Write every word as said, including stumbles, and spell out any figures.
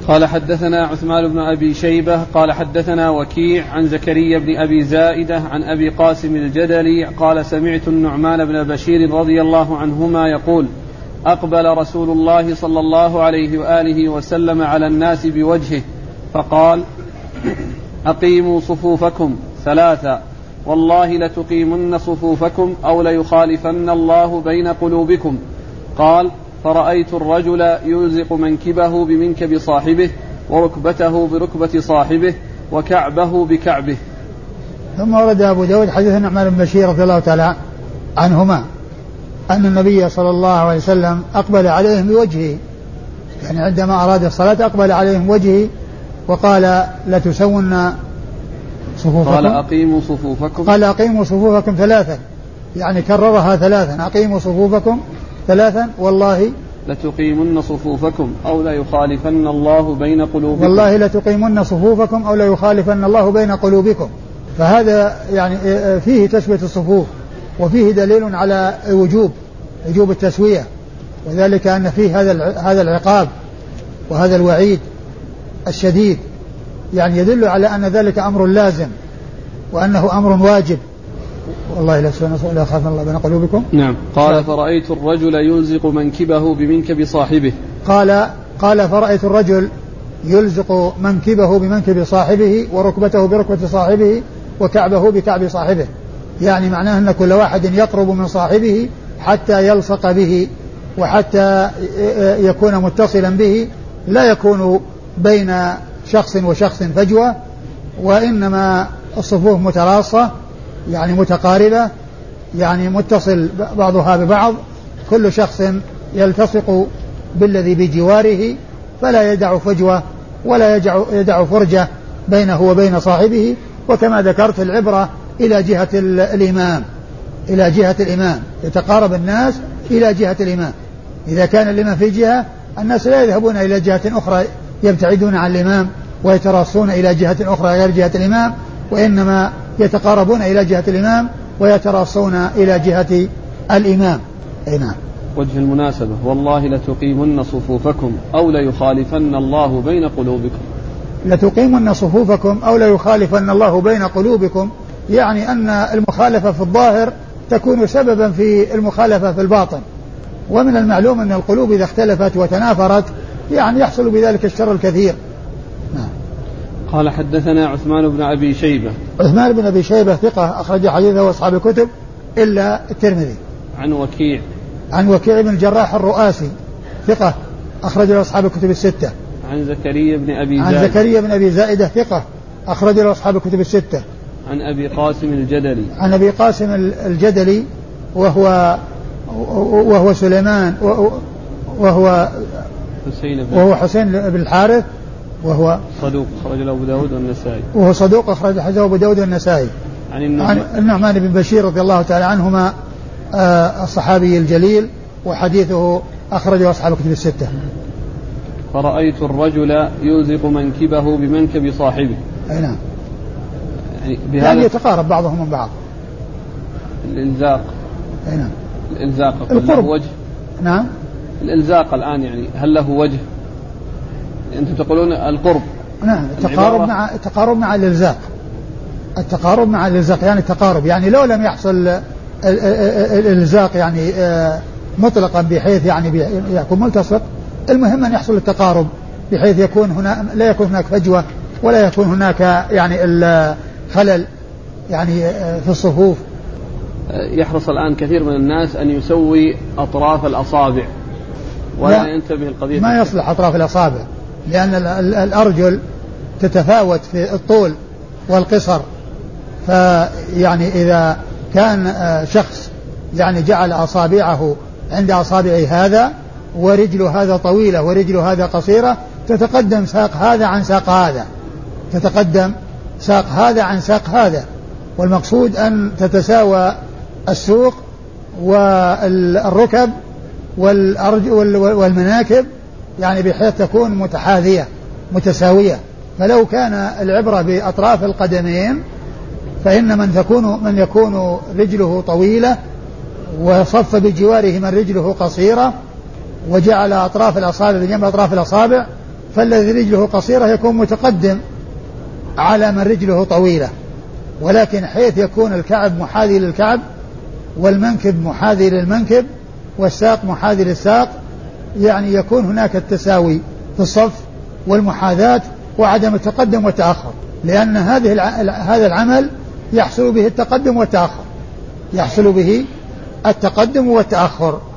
قال حدثنا عثمان بن أبي شيبة قال حدثنا وكيع عن زكريا بن أبي زائدة عن أبي قاسم الجدلي قال سمعت النعمان بن بشير رضي الله عنهما يقول أقبل رسول الله صلى الله عليه وآله وسلم على الناس بوجهه فقال أقيموا صفوفكم ثلاثا والله لتقيمن صفوفكم أو ليخالفن الله بين قلوبكم. قال فرأيت الرجل يلزق منكبه بمنكب صاحبه وركبته بركبة صاحبه وكعبه بكعبه. ثم ورد أبو داود حديث النعمان بن بشير رضي الله تعالى عنهما أن النبي صلى الله عليه وسلم أقبل عليهم بوجهه، يعني عندما أراد الصلاة أقبل عليهم وجهه وقال لتسون صفوفكم، قال أقيموا صفوفكم قال أقيموا صفوفكم ثلاثا، يعني كررها ثلاثا أقيموا صفوفكم ثلاثا والله لتقيمن صفوفكم أو لا يخالفن الله بين قلوبكم والله لتقيمن صفوفكم أو لا يخالفن الله بين قلوبكم. فهذا يعني فيه تسوية الصفوف وفيه دليل على وجوب وجوب التسوية، وذلك أن فيه هذا هذا العقاب وهذا الوعيد الشديد، يعني يدل على أن ذلك أمر لازم وأنه أمر واجب. والله لا خافن الله بين قلوبكم. نعم. قال فرأيت الرجل يلزق منكبه بمنكب صاحبه. قال قال فرأيت الرجل يلزق منكبه بمنكب صاحبه وركبته بركبة صاحبه وكعبه بكعب صاحبه، يعني معناه أن كل واحد يقرب من صاحبه حتى يلصق به وحتى يكون متصلا به، لا يكون بين شخص وشخص فجوة، وإنما الصفوف متراصة يعني متقاربة، يعني متصل بعضها ببعض، كل شخص يلتصق بالذي بجواره فلا يدع فجوة ولا يدع, يدع فرجة بينه وبين صاحبه. وكما ذكرت العبرة إلى جهة الإمام، إلى جهة الإمام يتقارب الناس إلى جهة الإمام. إذا كان الإمام في جهة الناس لا يذهبون إلى جهة أخرى يبتعدون عن الإمام ويتراصون إلى جهة أخرى غير جهة الإمام، وإنما يتقاربون إلى جهة الإمام ويتراصون إلى جهة الإمام. أي نعم. وجه المناسبة والله لتقيمن صفوفكم أو ليخالفن الله بين قلوبكم. لتقيمن صفوفكم أو ليخالفن الله بين قلوبكم، يعني أن المخالفة في الظاهر تكون سببا في المخالفة في الباطن، ومن المعلوم أن القلوب إذا اختلفت وتنافرت يعني يحصل بذلك الشر الكثير. نعم. قال حدثنا عثمان بن أبي شيبة. عثمان بن أبي شيبة ثقة أخرج حديثه أصحاب الكتب إلا الترمذي. عن وكيع. عن وكيع بن الجراح الرؤاسي ثقة أخرج له أصحاب الكتب الستة. عن زكريا بن أبي زائدة. عن زكريا بن أبي زائدة ثقة أخرج له أصحاب الكتب الستة. عن أبي قاسم الجدلي. عن أبي قاسم الجدلي وهو وهو سليمان وهو حسين بن وهو حسين بن الحارث وهو صدوق أخرج له أبو داود والنسائي. وهو صدوق أخرج له أبو داود والنسائي. عن النعمان, عن النعمان بن بشير رضي الله تعالى عنهما آه الصحابي الجليل، وحديثه أخرجه أصحاب الكتب الستة. فرأيت الرجل يلزق منكبه بمنكب صاحبه. أي نعم. يعني, بهذا يعني يتقارب بعضهم من بعض. الإلزاق. أي نعم. الإلزاق له وجه. نعم. الإلزاق الآن يعني هل له وجه؟ أنتم تقولون القرب. نعم. التقارب مع التقارب مع الإلزاق. التقارب مع الإلزاق يعني التقارب، يعني لو لم يحصل الإلزاق يعني مطلقا بحيث يعني يكون ملتصق، المهم أن يحصل التقارب بحيث يكون هنا لا يكون هناك فجوة ولا يكون هناك يعني الخلل يعني في الصفوف. يحرص الآن كثير من الناس أن يسوي أطراف الأصابع ولا ينتبه القضية. ما يصلح أطراف الأصابع، لأن الأرجل تتفاوت في الطول والقصر، فيعني إذا كان شخص يعني جعل أصابعه عند أصابع هذا ورجل هذا طويلة ورجل هذا قصيرة، تتقدم ساق هذا عن ساق هذا، تتقدم ساق هذا عن ساق هذا، والمقصود أن تتساوى السوق والركب والأرجل والمناكب، يعني بحيث تكون متحاذية متساوية. فلو كان العبرة بأطراف القدمين فإن من تكون من يكون رجله طويلة وصف بجواره من رجله قصيرة وجعل أطراف الأصابع بجنب أطراف الأصابع، فالذي رجله قصيرة يكون متقدم على من رجله طويلة، ولكن حيث يكون الكعب محاذي للكعب والمنكب محاذي للمنكب والساق محاذي للساق، يعني يكون هناك التساوي في الصف والمحاذاة وعدم التقدم والتأخر، لأن هذه هذا العمل يحصل به التقدم والتأخر، يحصل به التقدم والتأخر.